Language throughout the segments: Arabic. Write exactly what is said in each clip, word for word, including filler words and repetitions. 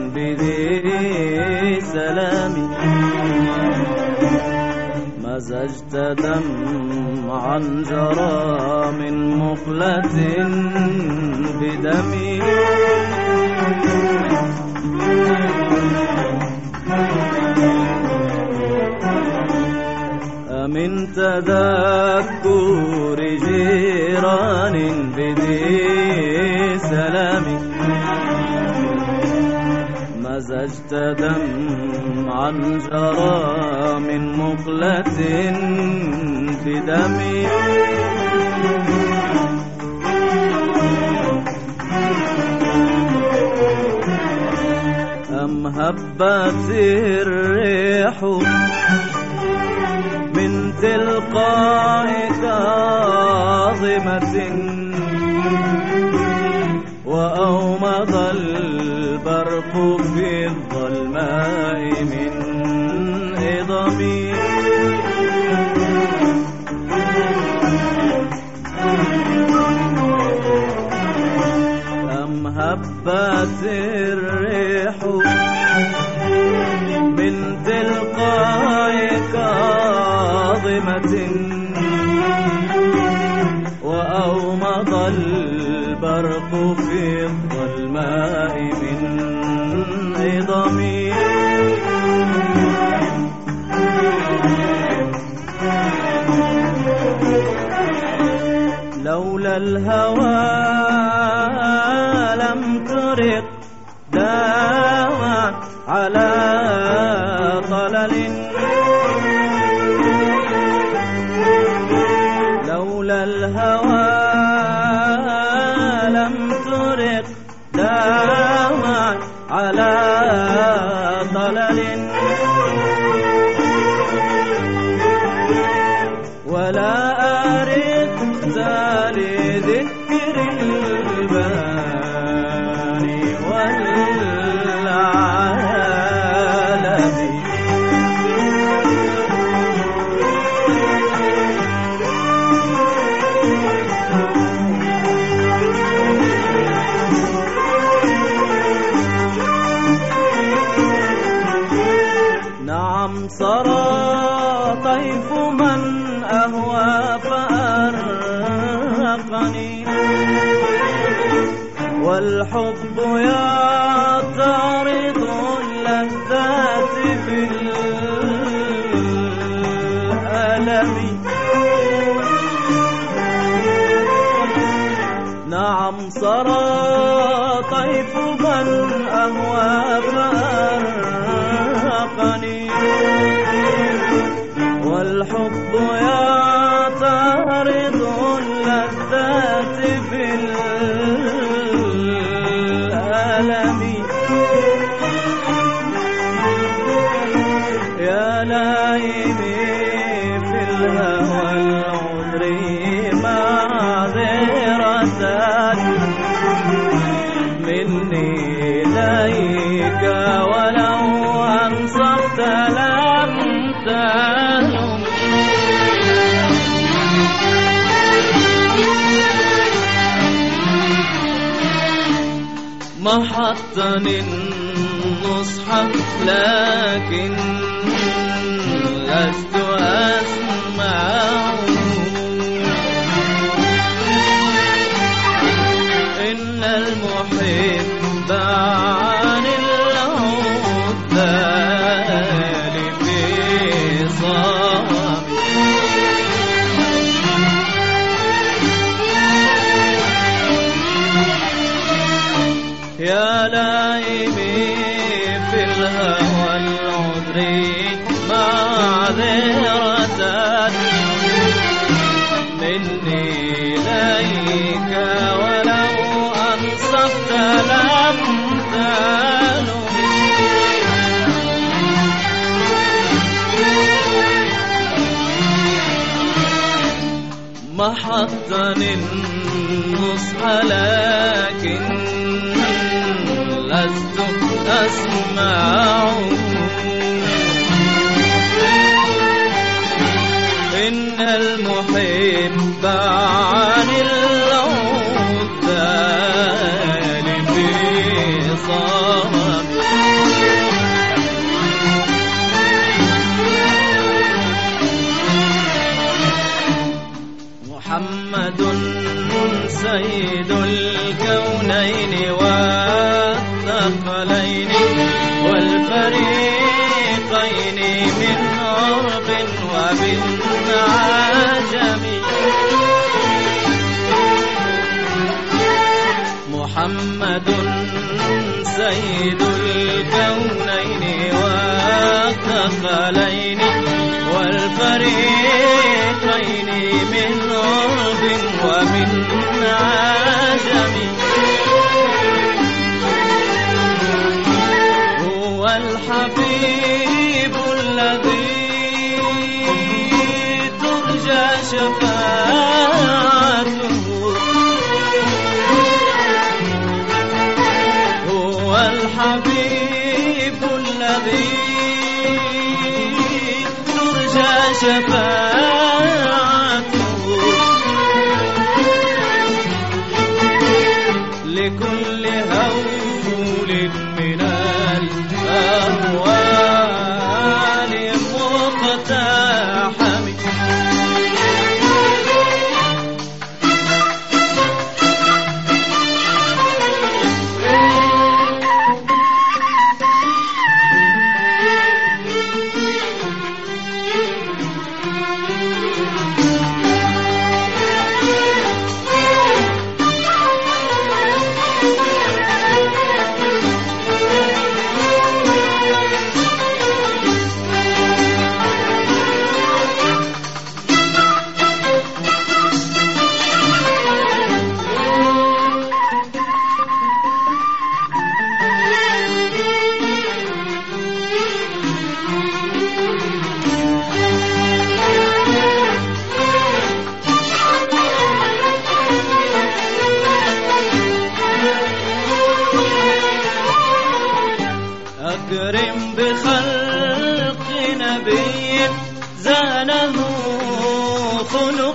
بذي سلام مزجت دمعا جرى من مقلة بدمي من تذكر جيران بذي سلام مزجت دمعا جرى من مقلة بدمي أم هبت الريح من تلقاء كاظمة وأومض البرق في الظلماء من إضمي أم هبت الريح من تلقاء كاظمة وأومض البرق في الظلماء من عظمي لولا الهوى لم ترق داما على طلل لولا الهوى لم ترق داما على طلل ولا أردت لذكر الباني والعالم نعم سرى طيف من أهوى فأرقني والحب يعترض اللذات بالألم نعم سرى طيف من أهوى فأرقني والحب يعترض اللذات بالألم يا لايمي في الهوى العذري معذرة مني إليك ولو أنصفت لم تلم محطني النصح لكن لست أسمعه إن المحب عن العذال في صامت يا لائمي في الهوى العذري معذرة مني إليك ولو أنصفت لم تلم محطني النصح لكن لست أسمعه إن المحب عن العذال في صامت سيد الكونين والثقلين والفريقين من عرب ومن عجم. محمد سيد الكونين والثقلين والفريقين من عرب ومن عجم. هو الحبيب الذي ترجى شفاعته. هو الحبيب الذي ترجى شفاعته لكل هول من الأهوال مقتحم. أكرم بخلق نبي زانه خلق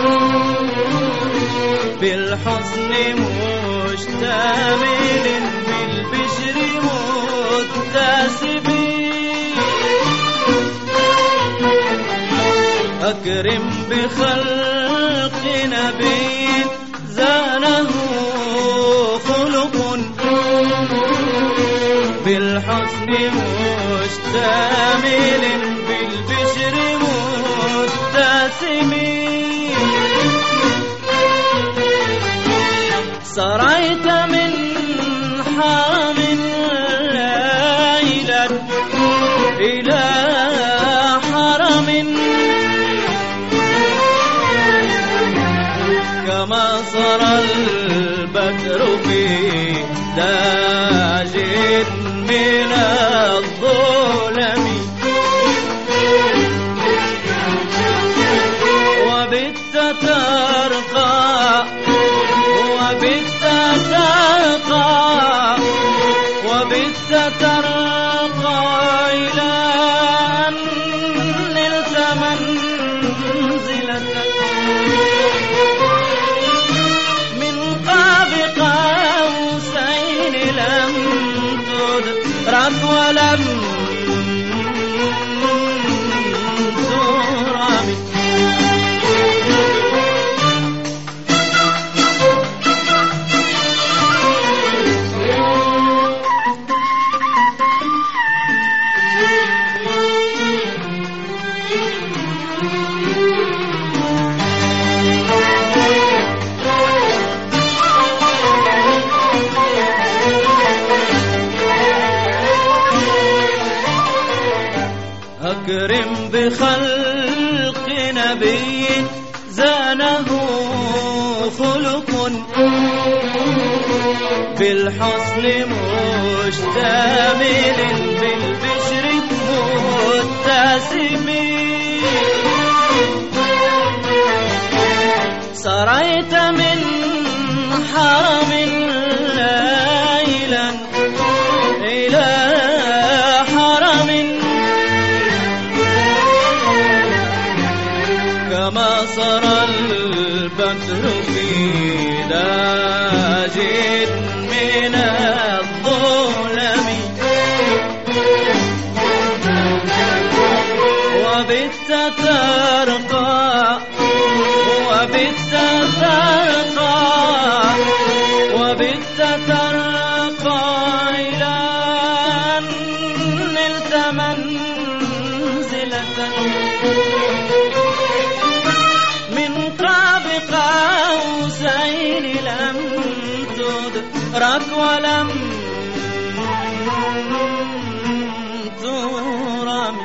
بالحسن مشتمل بالبشر متسم. أكرم بخلق نبي زانه خلق بالحسن مشتمل بالبشر متسم. سريت من حرم ليلا إلى حرم كما سرى البدر في داج من الظلم. وبت ترقى وبت ترقى وبت ترقى إلى أن نلت منزلتك من قاب قوسين لم تدرك ولم ترم. أكرم بخلق نبي زانه خلق بالحسن مشتمل بالبشر متسم. سريت من حرم ليلا إلى حرم كما سرى البدر في داج من الظلم. وبت ترقى وبت ترقى بت منزلة من قاب قوسين لم تدرك ولم ترم.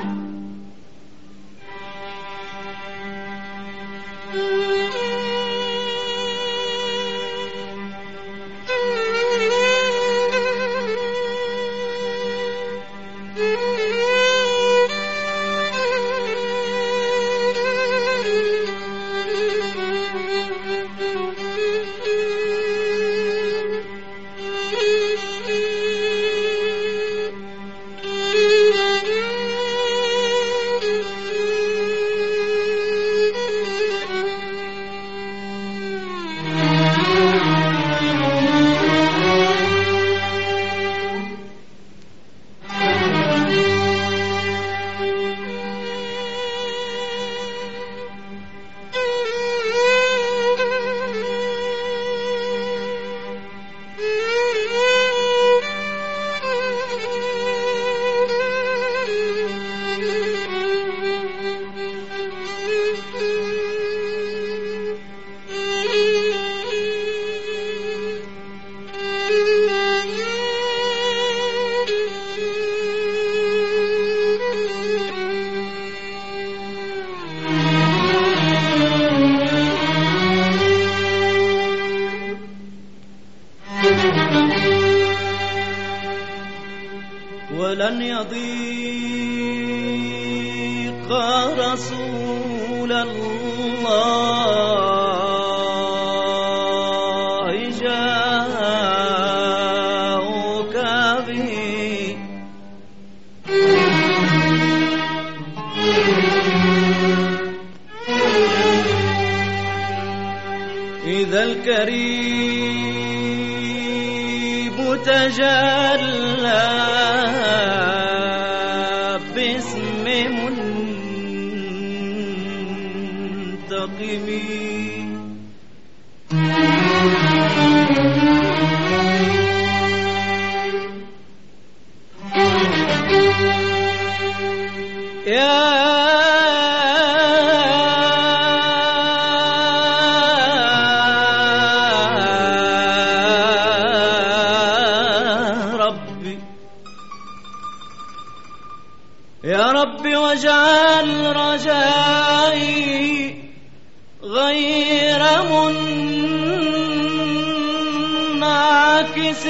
ولن يضيق رسول الله جاءك به إذا الكريم تجلى باسم منتقم يا يا ربي واجعل رجائي غير منعكس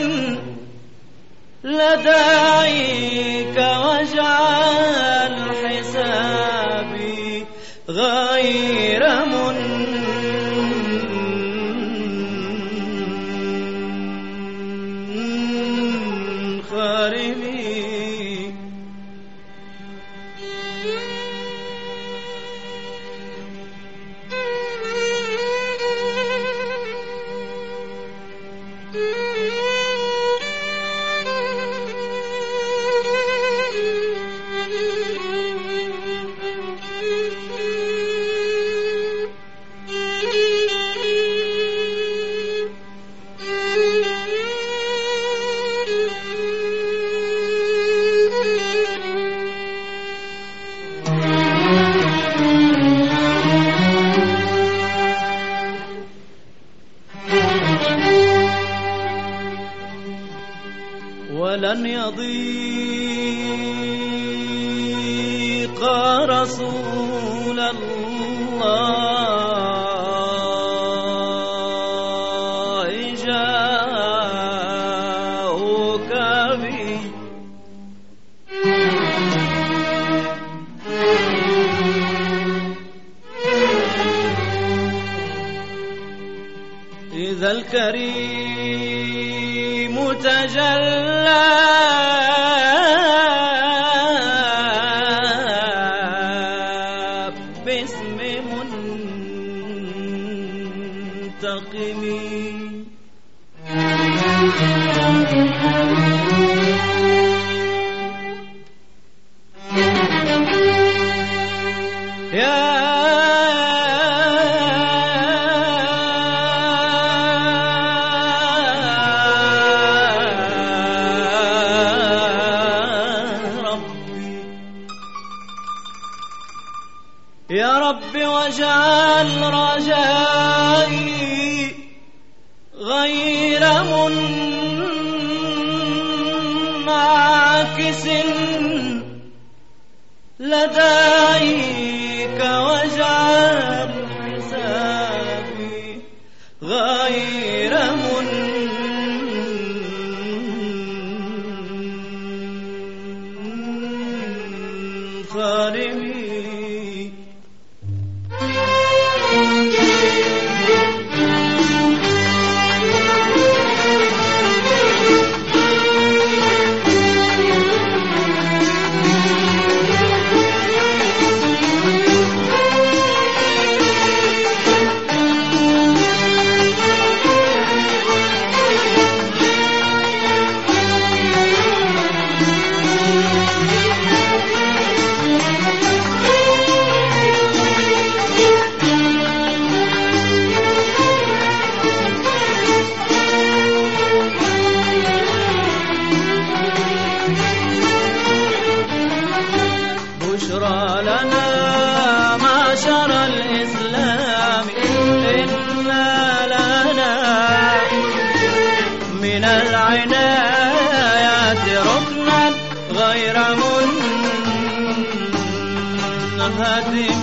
لديك واجعل حسابي غير منخرم. ولن يضيق رسول الله جاءك به إذا الكريم تجلى باسم منتقم يا رب يا رب واجعل رجائي غير منعكس لديك، واجعل حسابي غير منخرم. بشرى لنا معشر الإسلام، إنا لنا من العنايات ركنا غير منهدم.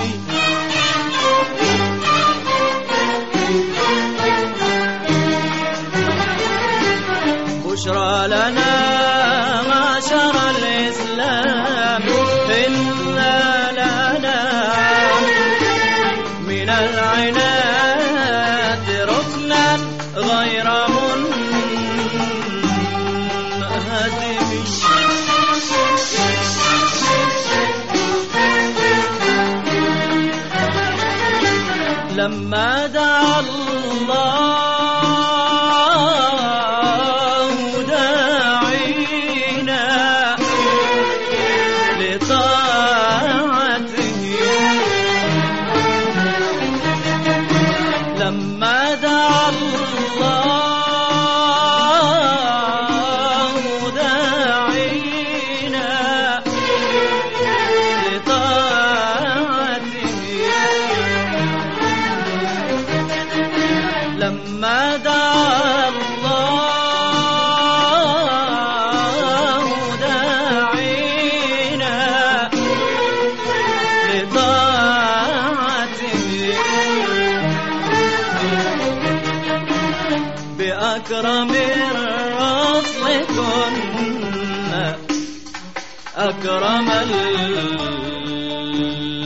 بشرى لنا معشر الإسلام، إنا لنا من العناد ركنا غير منهدم. لما دعا الله داعينا لطاعته، لما دعا الله داعينا لطاعته، لما دعا الله داعينا لطاعته، بأكرم الرسل كنا أكرم